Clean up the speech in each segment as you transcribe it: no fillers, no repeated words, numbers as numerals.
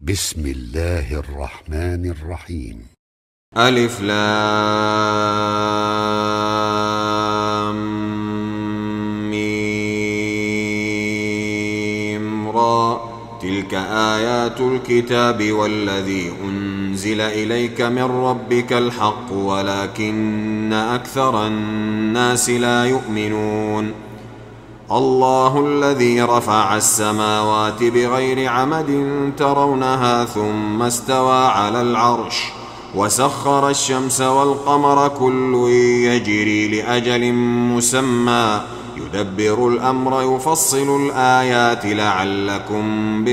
بسم الله الرحمن الرحيم. ألف لام ميم را. تلك آيات الكتاب والذي أنزل إليك من ربك الحق ولكن أكثر الناس لا يؤمنون. الله الذي رفع السماوات بغير عمد ترونها ثم استوى على العرش وسخر الشمس والقمر كل يجري لأجل مسمى يدبر الأمر يفصل الآيات لعلكم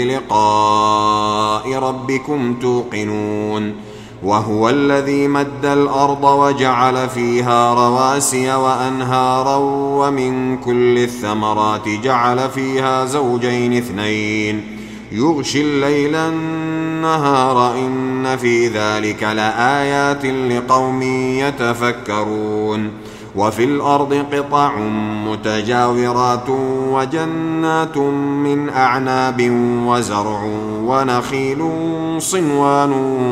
بلقاء ربكم توقنون. وهو الذي مد الأرض وجعل فيها رواسي وأنهارا ومن كل الثمرات جعل فيها زوجين اثنين يغشي الليل النهار إن في ذلك لآيات لقوم يتفكرون. وفي الأرض قطع متجاورات وجنات من أعناب وزرع ونخيل صنوان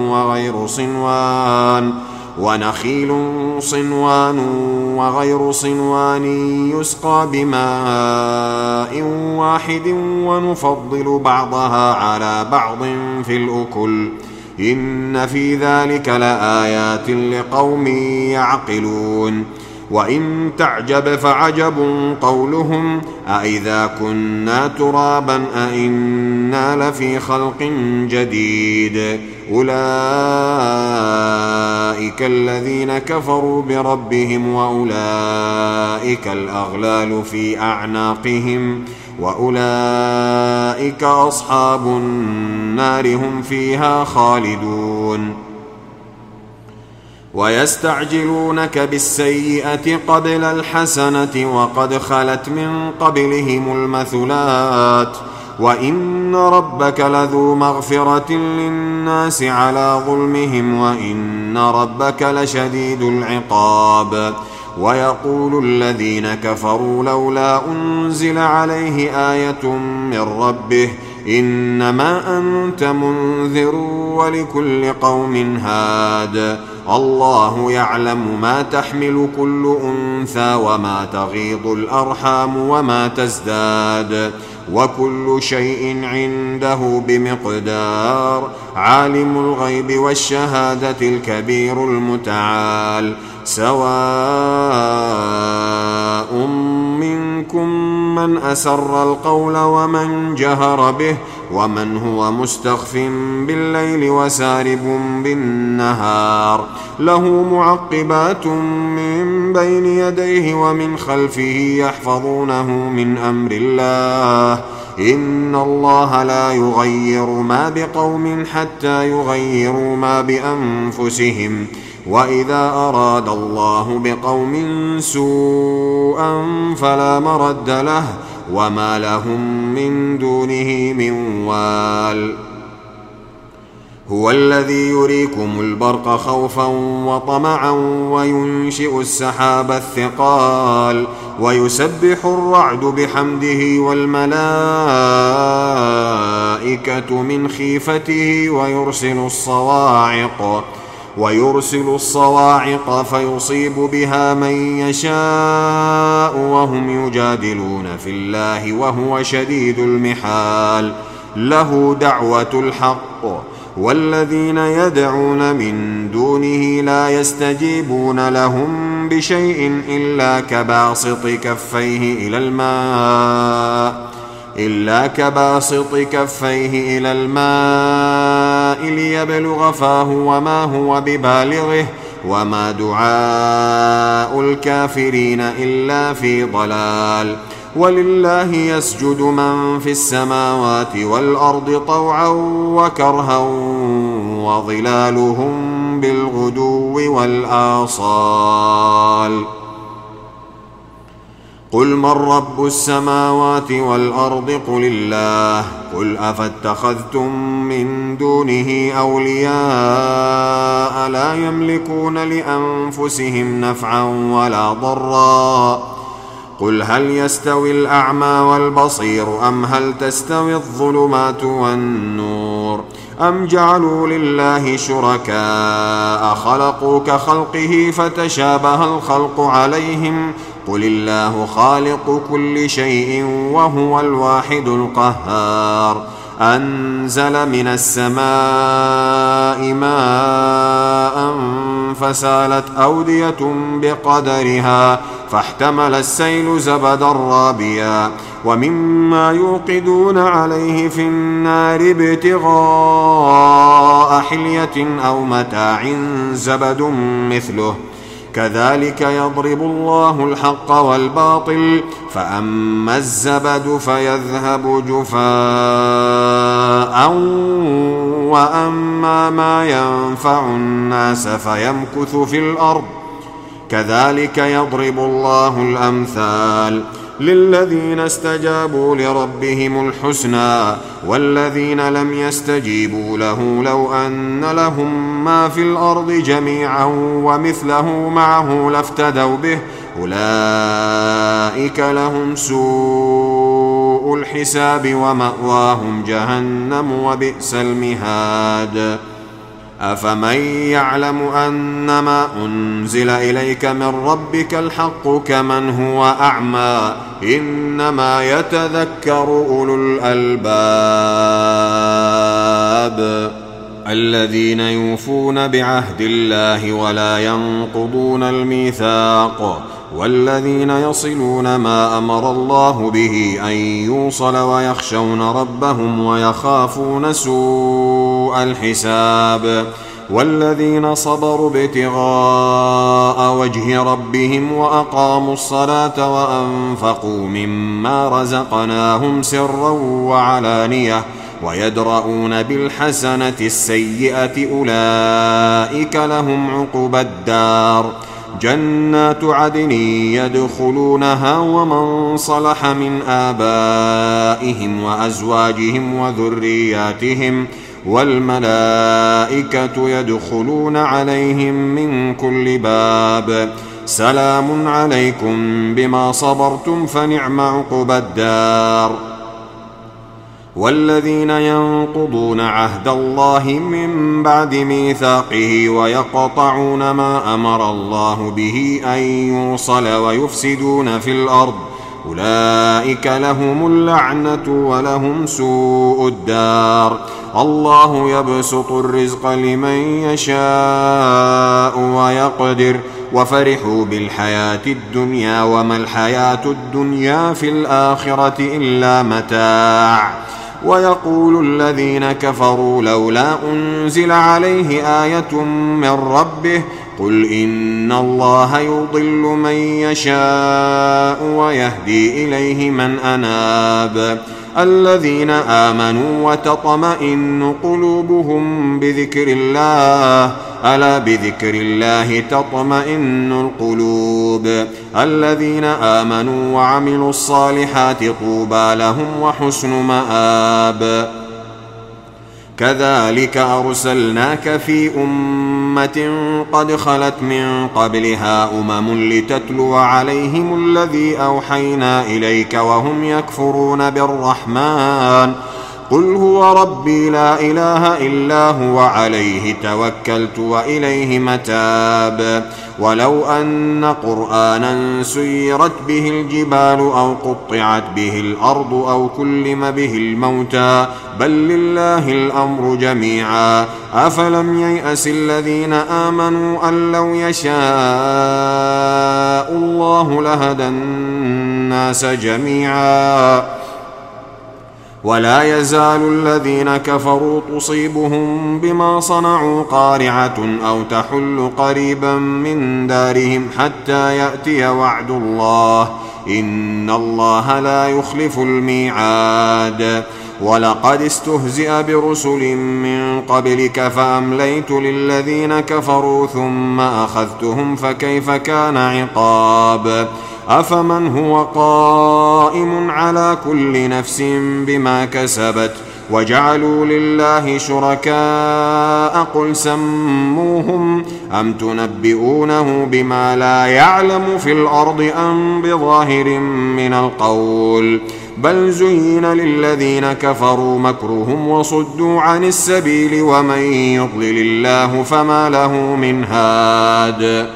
وغير صنوان يسقى بماء واحد ونفضل بعضها على بعض في الأكل إن في ذلك لآيات لقوم يعقلون. وإن تعجب فعجب قولهم أإذا كنا ترابا أإنا لفي خلق جديد أولئك الذين كفروا بربهم وأولئك الأغلال في أعناقهم وأولئك أصحاب النار هم فيها خالدون. ويستعجلونك بالسيئة قبل الحسنة وقد خلت من قبلهم المثلات وإن ربك لذو مغفرة للناس على ظلمهم وإن ربك لشديد العقاب. ويقول الذين كفروا لولا أنزل عليه آية من ربه إنما أنت منذر ولكل قوم هاد الله يعلم ما تحمل كل أنثى وما تغيض الأرحام وما تزداد وكل شيء عنده بمقدار. عالم الغيب والشهادة الكبير المتعال سواء منكم من أسر القول ومن جهر به ومن هو مستخف بالليل وسارب بالنهار له معقبات من بين يديه ومن خلفه يحفظونه من أمر الله إن الله لا يغير ما بقوم حتى يغيروا ما بأنفسهم وإذا أراد الله بقوم سوءا فلا مرد له وما لهم من دونه من وال. هو الذي يريكم البرق خوفا وطمعا وينشئ السحاب الثقال ويسبح الرعد بحمده والملائكة من خيفته ويرسل الصواعق فيصيب بها من يشاء وهم يجادلون في الله وهو شديد المحال. له دعوة الحق والذين يدعون من دونه لا يستجيبون لهم بشيء إلا كباسط كفيه إلى الماء ليبلغ فاه وما هو ببالغه وما دعاء الكافرين إلا في ضلال. ولله يسجد من في السماوات والأرض طوعا وكرها وظلالهم بالغدو والآصال. قل من رب السماوات والأرض قل الله قل أفاتخذتم من دونه أولياء لا يملكون لأنفسهم نفعا ولا ضرا قل هل يستوي الأعمى والبصير أم هل تستوي الظلمات والنور أم جعلوا لله شركاء خلقوا كخلقه فتشابه الخلق عليهم قل الله خالق كل شيء وهو الواحد القهار أنزل من السماء ماء فسالت أودية بقدرها فاحتمل السيل زبدا رابيا ومما يوقدون عليه في النار ابتغاء حلية أو متاع زبد مثله كذلك يضرب الله الحق والباطل فأما الزبد فيذهب جفاء وأما ما ينفع الناس فيمكث في الأرض كذلك يضرب الله الأمثال للذين استجابوا لربهم الحسنى والذين لم يستجيبوا له لو أن لهم ما في الأرض جميعا ومثله معه لافتدوا به أولئك لهم سوء الحساب ومأواهم جهنم وبئس المهاد أفمن يعلم أنما أنزل إليك من ربك الحق كمن هو أعمى إنما يتذكر أولو الألباب الذين يوفون بعهد الله ولا ينقضون الميثاق والذين يصلون ما أمر الله به أن يوصل ويخشون ربهم ويخافون سوء الحساب والذين صبروا ابتغاء وجه ربهم وأقاموا الصلاة وأنفقوا مما رزقناهم سرا وعلانية ويدرؤون بالحسنة السيئة أولئك لهم عقبى الدار جنات عدن يدخلونها ومن صلح من آبائهم وأزواجهم وذرياتهم والملائكة يدخلون عليهم من كل باب سلام عليكم بما صبرتم فنعم عقبى الدار والذين ينقضون عهد الله من بعد ميثاقه ويقطعون ما أمر الله به أن يوصل ويفسدون في الأرض أولئك لهم اللعنة ولهم سوء الدار الله يبسط الرزق لمن يشاء ويقدر وفرحوا بالحياة الدنيا وما الحياة الدنيا في الآخرة إلا متاع ويقول الذين كفروا لولا أنزل عليه آية من ربه قل إن الله يضل من يشاء ويهدي إليه من أناب الذين آمنوا وتطمئن قلوبهم بذكر الله ألا بذكر الله تطمئن القلوب الذين آمنوا وعملوا الصالحات طوبى لهم وحسن مآب كذلك أرسلناك في أمة قد خلت من قبلها لتتلو عليهم الذي أوحينا إليك وهم يكفرون بالرحمن قل هو ربي لا إله إلا هو عليه توكلت وإليه متاب ولو أن قرآنا سيرت به الجبال أو قطعت به الأرض أو كلم به الموتى بل لله الأمر جميعا أفلم ييأس الذين آمنوا أن لو يشاء الله لهدى الناس جميعا ولا يزال الذين كفروا تصيبهم بما صنعوا قارعة أو تحل قريبا من دارهم حتى يأتي وعد الله إن الله لا يخلف الميعاد ولقد استهزئ برسل من قبلك فأمليت للذين كفروا ثم أخذتهم فكيف كان عقاب أفمن هو قائم على كل نفس بما كسبت وجعلوا لله شركاء قل سموهم أم تنبئونه بما لا يعلم في الأرض أم بظاهر من القول بل زين للذين كفروا مكرهم وصدوا عن السبيل ومن يضلل الله فما له من هاد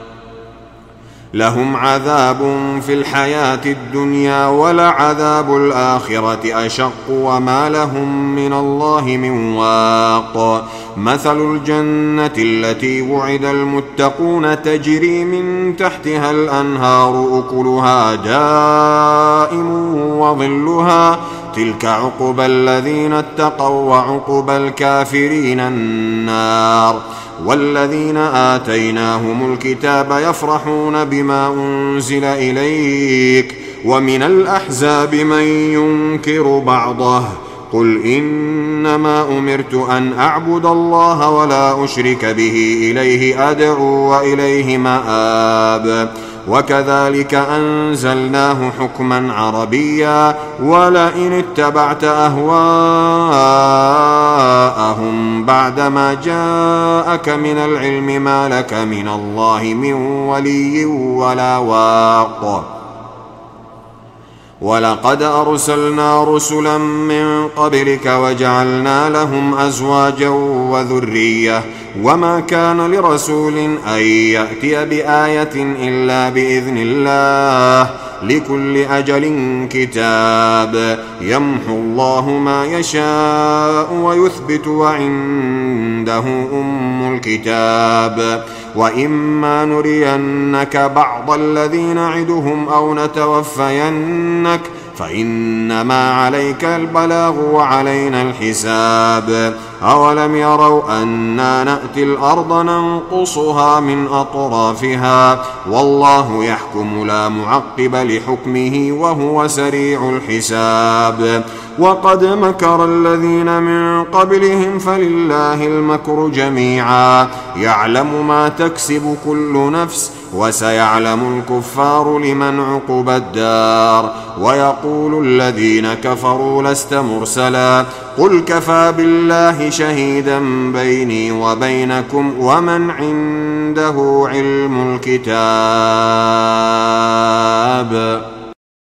لهم عذاب في الحياة الدنيا ولعذاب الآخرة أشق وما لهم من الله من واق مثل الجنة التي وعد المتقون تجري من تحتها الأنهار أكلها دائم وظلها تلك عقبى الذين اتقوا وعقبى الكافرين النار والذين آتيناهم الكتاب يفرحون بما أنزل إليك ومن الأحزاب من ينكر بعضه قل إنما أمرت أن أعبد الله ولا أشرك به إليه أدعو وإليه مآب وكذلك أنزلناه حكما عربيا ولئن اتبعت أهواءهم بعدما جاءك من العلم ما لك من الله من ولي ولا واق ولقد أرسلنا رسلا من قبلك وجعلنا لهم أزواجا وذرية وما كان لرسول أن يأتي بآية إلا بإذن الله لكل أجل كتاب يمحو الله ما يشاء ويثبت وعنده أم الكتاب وإما نرينك بعض الذي نعدهم أو نتوفينك فإنما عليك البلاغ وعلينا الحساب أولم يروا أنا نأتي الأرض ننقصها من أطرافها والله يحكم لا معقب لحكمه وهو سريع الحساب وقد مكر الذين من قبلهم فلله المكر جميعا يعلم ما تكسب كل نفس وسيعلم الكفار لمن عقبى الدار ويقول الذين كفروا لست مرسلا قل كفى بالله شهيدا بيني وبينكم ومن عنده علم الكتاب